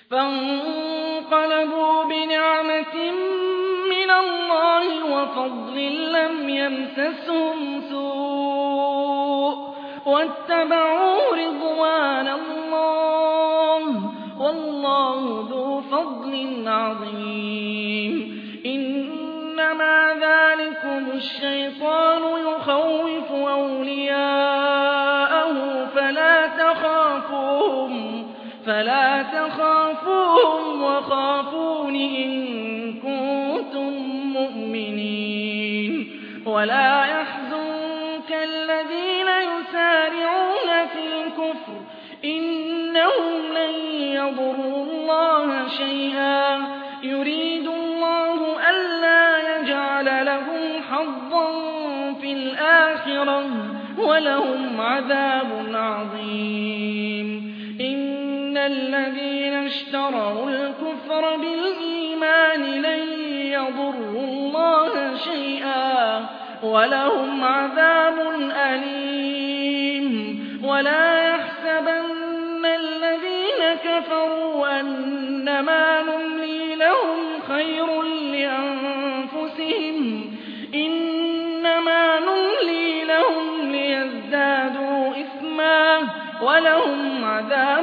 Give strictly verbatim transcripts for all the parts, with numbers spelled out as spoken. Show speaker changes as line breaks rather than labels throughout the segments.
فانقلبوا بنعمة من الله وفضل لم يمسسهم سوء واتبعوا رضوان الله والله ذو فضل عظيم. إنما ذلكم الشيطان يخوف أولياءه فلا تخافوهم فلا تخافوهم وخافون إن كنتم مؤمنين. ولا يحزنك الذين يسارعون في الكفر إنهم لن يضروا الله شيئا يريد الله ألا يجعل لهم حظا في الآخرة ولهم عذاب عظيم. إن الذين اشتروا الكفر بالإيمان لن يضروا الله شيئا ولهم عذاب أليم. ولا يحسبن الذين كفروا أنما نملي لهم خير لأنفسهم إنما نملي لهم ليزدادوا إثما ولهم عذاب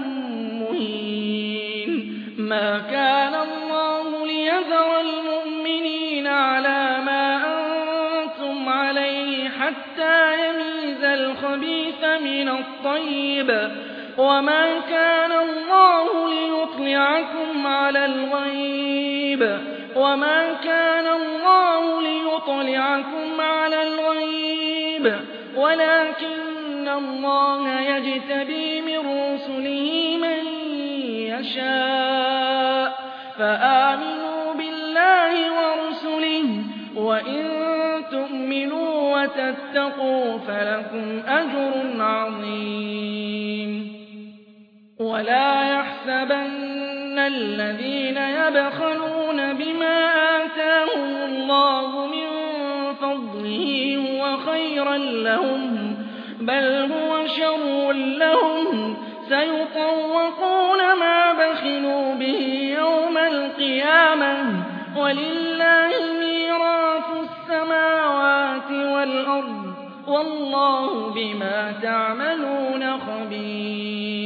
مهين. ما كان الله ليذر المؤمنين على ما أنتم عليه حتى يميز الخبيث من الطيب وما كان الله ليطلعكم على الغيب وما كان الله ليطلعكم على الغيب ولكن الله يجتبي من رسله من يشاء. فآمنوا بالله ورسله وإن تؤمنوا وتتقوا فلكم أجر عظيم. ولا يحسبن الذين يبخلون بما آتاهم الله من فضله هو خيرا لهم بل هو شر لهم سيطوقون ما بخلوا به يوم القيامة ولله ميراث السماوات والأرض والله بما تعملون خبير.